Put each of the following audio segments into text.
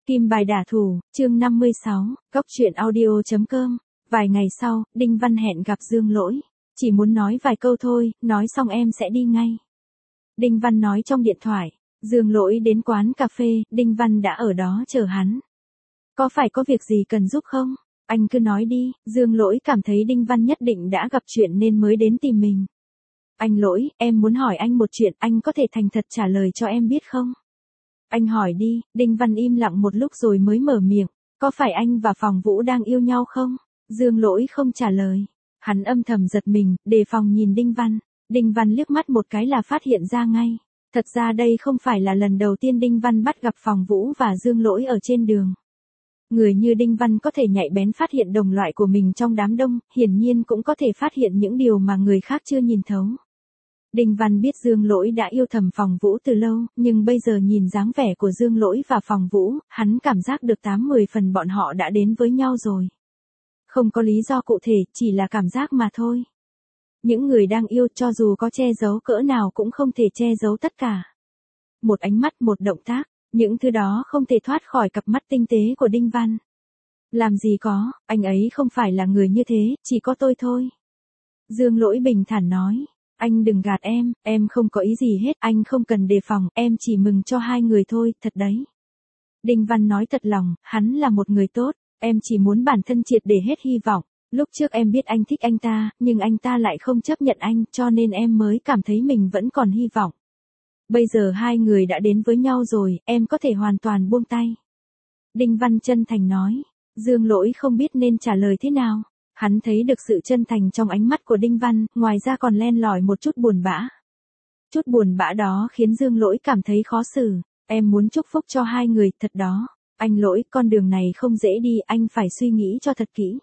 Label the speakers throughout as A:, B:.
A: Kim bài đả thủ, chương 56, Góc truyện audio.com. Vài ngày sau, Đinh Văn hẹn gặp Dương Lỗi. Chỉ muốn nói vài câu thôi, nói xong em sẽ đi ngay. Đinh Văn nói trong điện thoại. Dương Lỗi đến quán cà phê, Đinh Văn đã ở đó chờ hắn. Có phải có việc gì cần giúp không? Anh cứ nói đi. Dương Lỗi cảm thấy Đinh Văn nhất định đã gặp chuyện nên mới đến tìm mình. Anh Lỗi, em muốn hỏi anh một chuyện, anh có thể thành thật trả lời cho em biết không? Anh hỏi đi. Đinh Văn im lặng một lúc rồi mới mở miệng. Có phải anh và Phòng Vũ đang yêu nhau không? Dương Lỗi không trả lời. Hắn âm thầm giật mình, đề phòng nhìn Đinh Văn. Đinh Văn liếc mắt một cái là phát hiện ra ngay. Thật ra đây không phải là lần đầu tiên Đinh Văn bắt gặp Phòng Vũ và Dương Lỗi ở trên đường. Người như Đinh Văn có thể nhạy bén phát hiện đồng loại của mình trong đám đông, hiển nhiên cũng có thể phát hiện những điều mà người khác chưa nhìn thấu. Đinh Văn biết Dương Lỗi đã yêu thầm Phòng Vũ từ lâu, nhưng bây giờ nhìn dáng vẻ của Dương Lỗi và Phòng Vũ, hắn cảm giác được 8-10 phần bọn họ đã đến với nhau rồi. Không có lý do cụ thể, chỉ là cảm giác mà thôi. Những người đang yêu cho dù có che giấu cỡ nào cũng không thể che giấu tất cả. Một ánh mắt, một động tác, những thứ đó không thể thoát khỏi cặp mắt tinh tế của Đinh Văn. Làm gì có, anh ấy không phải là người như thế, chỉ có tôi thôi. Dương Lỗi bình thản nói. Anh đừng gạt em không có ý gì hết, anh không cần đề phòng, em chỉ mừng cho hai người thôi, thật đấy. Đinh Văn nói thật lòng, hắn là một người tốt, em chỉ muốn bản thân triệt để hết hy vọng. Lúc trước em biết anh thích anh ta, nhưng anh ta lại không chấp nhận anh, cho nên em mới cảm thấy mình vẫn còn hy vọng. Bây giờ hai người đã đến với nhau rồi, em có thể hoàn toàn buông tay. Đinh Văn chân thành nói. Dương Lỗi không biết nên trả lời thế nào. Hắn thấy được sự chân thành trong ánh mắt của Đinh Văn, ngoài ra còn len lỏi một chút buồn bã. Chút buồn bã đó khiến Dương Lỗi cảm thấy khó xử. Em muốn chúc phúc cho hai người, thật đó. Anh Lỗi, con đường này không dễ đi, anh phải suy nghĩ cho thật kỹ.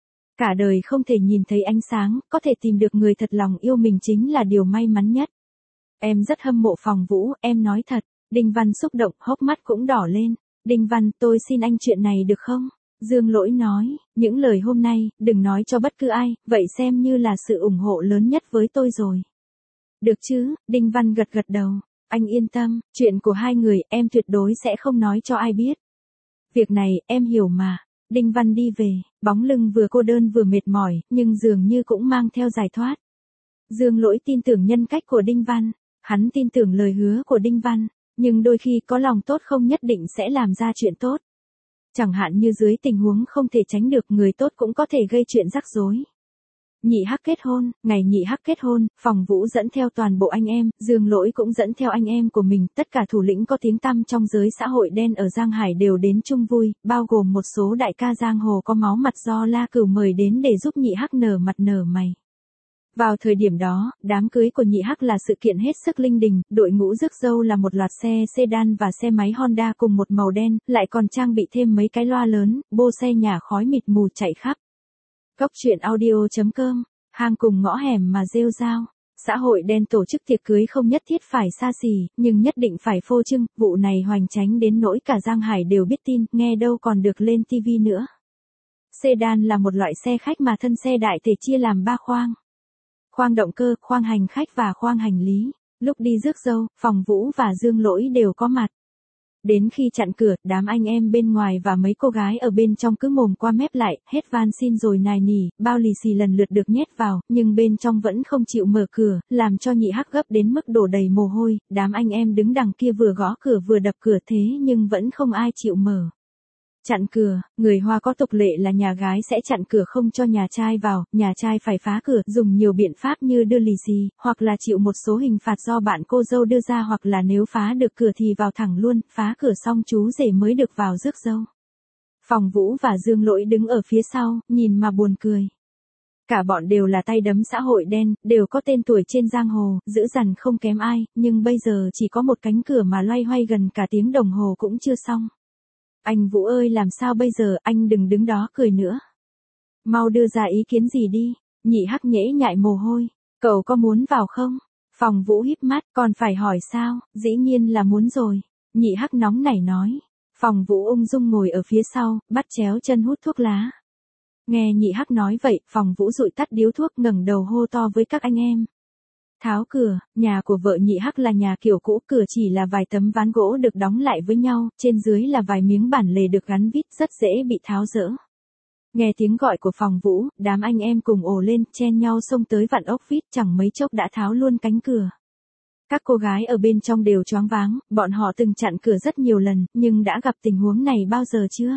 A: Cả đời không thể nhìn thấy ánh sáng, có thể tìm được người thật lòng yêu mình chính là điều may mắn nhất. Em rất hâm mộ Phòng Vũ, em nói thật. Đinh Văn xúc động, hốc mắt cũng đỏ lên. Đinh Văn, tôi xin anh chuyện này được không? Dương Lỗi nói, những lời hôm nay, đừng nói cho bất cứ ai, vậy xem như là sự ủng hộ lớn nhất với tôi rồi. Được chứ? Đinh Văn gật gật đầu. Anh yên tâm, chuyện của hai người em tuyệt đối sẽ không nói cho ai biết. Việc này, em hiểu mà. Đinh Văn đi về, bóng lưng vừa cô đơn vừa mệt mỏi, nhưng dường như cũng mang theo giải thoát. Dương Lỗi tin tưởng nhân cách của Đinh Văn. Hắn tin tưởng lời hứa của Đinh Văn, nhưng đôi khi có lòng tốt không nhất định sẽ làm ra chuyện tốt. Chẳng hạn như dưới tình huống không thể tránh được, người tốt cũng có thể gây chuyện rắc rối. Nhị Hắc kết hôn, ngày Nhị Hắc kết hôn, Phòng Vũ dẫn theo toàn bộ anh em, Dương Lỗi cũng dẫn theo anh em của mình, tất cả thủ lĩnh có tiếng tăm trong giới xã hội đen ở Giang Hải đều đến chung vui, bao gồm một số đại ca giang hồ có máu mặt do La Cửu mời đến để giúp Nhị Hắc nở mặt nở mày. Vào thời điểm đó, đám cưới của Nhị Hắc là sự kiện hết sức linh đình, đội ngũ rước dâu là một loạt xe sedan và xe máy Honda cùng một màu đen, lại còn trang bị thêm mấy cái loa lớn, bô xe nhà khói mịt mù chạy khắp. Góc truyện audio.com, hang cùng ngõ hẻm mà rêu rao. Xã hội đen tổ chức tiệc cưới không nhất thiết phải xa xỉ, nhưng nhất định phải phô trương, vụ này hoành tránh đến nỗi cả Giang Hải đều biết tin, nghe đâu còn được lên TV nữa. Sedan là một loại xe khách mà thân xe đại thể chia làm 3 khoang. Khoang động cơ, khoang hành khách và khoang hành lý. Lúc đi rước dâu, Phòng Vũ và Dương Lỗi đều có mặt. Đến khi chặn cửa, đám anh em bên ngoài và mấy cô gái ở bên trong cứ mồm qua mép lại, hết van xin rồi nài nỉ, bao lì xì lần lượt được nhét vào, nhưng bên trong vẫn không chịu mở cửa, làm cho Nhị Hắc gấp đến mức đổ đầy mồ hôi. Đám anh em đứng đằng kia vừa gõ cửa vừa đập cửa thế nhưng vẫn không ai chịu mở. Chặn cửa, người Hoa có tục lệ là nhà gái sẽ chặn cửa không cho nhà trai vào, nhà trai phải phá cửa, dùng nhiều biện pháp như đưa lì xì, hoặc là chịu một số hình phạt do bạn cô dâu đưa ra, hoặc là nếu phá được cửa thì vào thẳng luôn, phá cửa xong chú rể mới được vào rước dâu. Phòng Vũ và Dương Lỗi đứng ở phía sau, nhìn mà buồn cười. Cả bọn đều là tay đấm xã hội đen, đều có tên tuổi trên giang hồ, dữ dằn không kém ai, nhưng bây giờ chỉ có một cánh cửa mà loay hoay gần cả tiếng đồng hồ cũng chưa xong. Anh Vũ ơi, làm sao bây giờ, anh đừng đứng đó cười nữa. Mau đưa ra ý kiến gì đi. Nhị Hắc nhễ nhại mồ hôi. Cậu có muốn vào không? Phòng Vũ híp mắt, còn phải hỏi sao, dĩ nhiên là muốn rồi. Nhị Hắc nóng nảy nói. Phòng Vũ ung dung ngồi ở phía sau, bắt chéo chân hút thuốc lá. Nghe Nhị Hắc nói vậy, Phòng Vũ dụi tắt điếu thuốc, ngẩng đầu hô to với các anh em. Tháo cửa, nhà của vợ nhị Hắc là nhà kiểu cũ, cửa chỉ là vài tấm ván gỗ được đóng lại với nhau, trên dưới là vài miếng bản lề được gắn vít, rất dễ bị tháo dỡ. Nghe tiếng gọi của Phòng Vũ, đám anh em cùng ồ lên, chen nhau xông tới vặn ốc vít, chẳng mấy chốc đã tháo luôn cánh cửa. Các cô gái ở bên trong đều choáng váng, bọn họ từng chặn cửa rất nhiều lần, nhưng đã gặp tình huống này bao giờ chưa?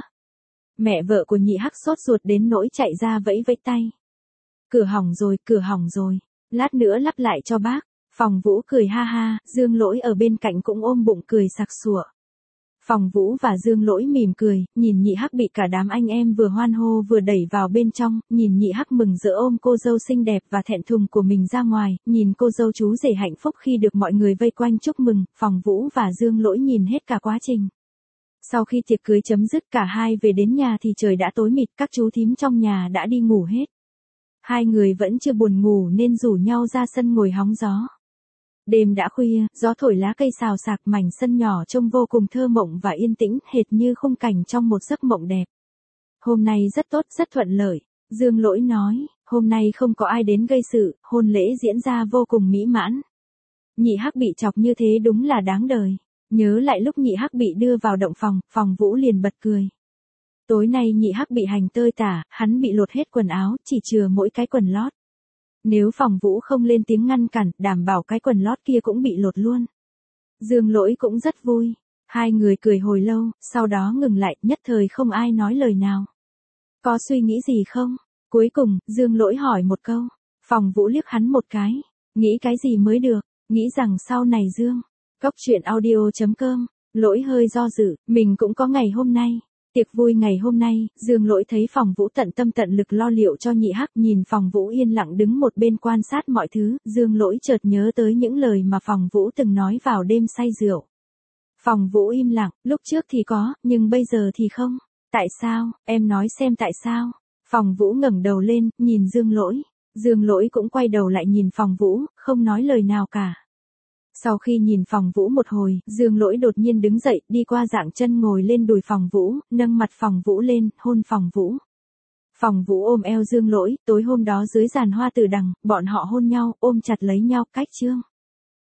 A: Mẹ vợ của nhị Hắc sốt ruột đến nỗi chạy ra vẫy vẫy tay. Cửa hỏng rồi, lát nữa lắp lại cho bác. Phòng Vũ cười ha ha, Dương Lỗi ở bên cạnh cũng ôm bụng cười sặc sụa. Phòng Vũ và Dương Lỗi mỉm cười, nhìn nhị Hắc bị cả đám anh em vừa hoan hô vừa đẩy vào bên trong, nhìn nhị Hắc mừng rỡ ôm cô dâu xinh đẹp và thẹn thùng của mình ra ngoài, nhìn cô dâu chú rể hạnh phúc khi được mọi người vây quanh chúc mừng, Phòng Vũ và Dương Lỗi nhìn hết cả quá trình. Sau khi tiệc cưới chấm dứt cả hai về đến nhà thì trời đã tối mịt, các chú thím trong nhà đã đi ngủ hết. Hai người vẫn chưa buồn ngủ nên rủ nhau ra sân ngồi hóng gió. Đêm đã khuya, gió thổi lá cây xào xạc, mảnh sân nhỏ trông vô cùng thơ mộng và yên tĩnh, hệt như khung cảnh trong một giấc mộng đẹp. Hôm nay rất tốt, rất thuận lợi, Dương Lỗi nói, hôm nay không có ai đến gây sự, hôn lễ diễn ra vô cùng mỹ mãn. Nhị Hắc bị chọc như thế đúng là đáng đời. Nhớ lại lúc nhị Hắc bị đưa vào động phòng, Phòng Vũ liền bật cười. Tối nay nhị Hắc bị hành tơi tả, hắn bị lột hết quần áo, chỉ chừa mỗi cái quần lót. Nếu Phòng Vũ không lên tiếng ngăn cản, đảm bảo cái quần lót kia cũng bị lột luôn. Dương Lỗi cũng rất vui. Hai người cười hồi lâu, sau đó ngừng lại, nhất thời không ai nói lời nào. Có suy nghĩ gì không? Cuối cùng, Dương Lỗi hỏi một câu. Phòng Vũ liếc hắn một cái. Nghĩ cái gì mới được? Nghĩ rằng sau này Dương. Cốc truyện audio.com. Lỗi hơi do dự, mình cũng có ngày hôm nay. Tiệc vui ngày hôm nay, Dương Lỗi thấy Phòng Vũ tận tâm tận lực lo liệu cho nhị Hắc, nhìn Phòng Vũ yên lặng đứng một bên quan sát mọi thứ, Dương Lỗi chợt nhớ tới những lời mà Phòng Vũ từng nói vào đêm say rượu. Phòng Vũ im lặng, lúc trước thì có, nhưng bây giờ thì không. Tại sao, em nói xem tại sao? Phòng Vũ ngẩng đầu lên, nhìn Dương Lỗi. Dương Lỗi cũng quay đầu lại nhìn Phòng Vũ, không nói lời nào cả. Sau khi nhìn Phòng Vũ một hồi, Dương Lỗi đột nhiên đứng dậy, đi qua dạng chân ngồi lên đùi Phòng Vũ, nâng mặt Phòng Vũ lên, hôn Phòng Vũ. Phòng Vũ ôm eo Dương Lỗi, tối hôm đó dưới giàn hoa từ đằng, bọn họ hôn nhau, ôm chặt lấy nhau, cách chương.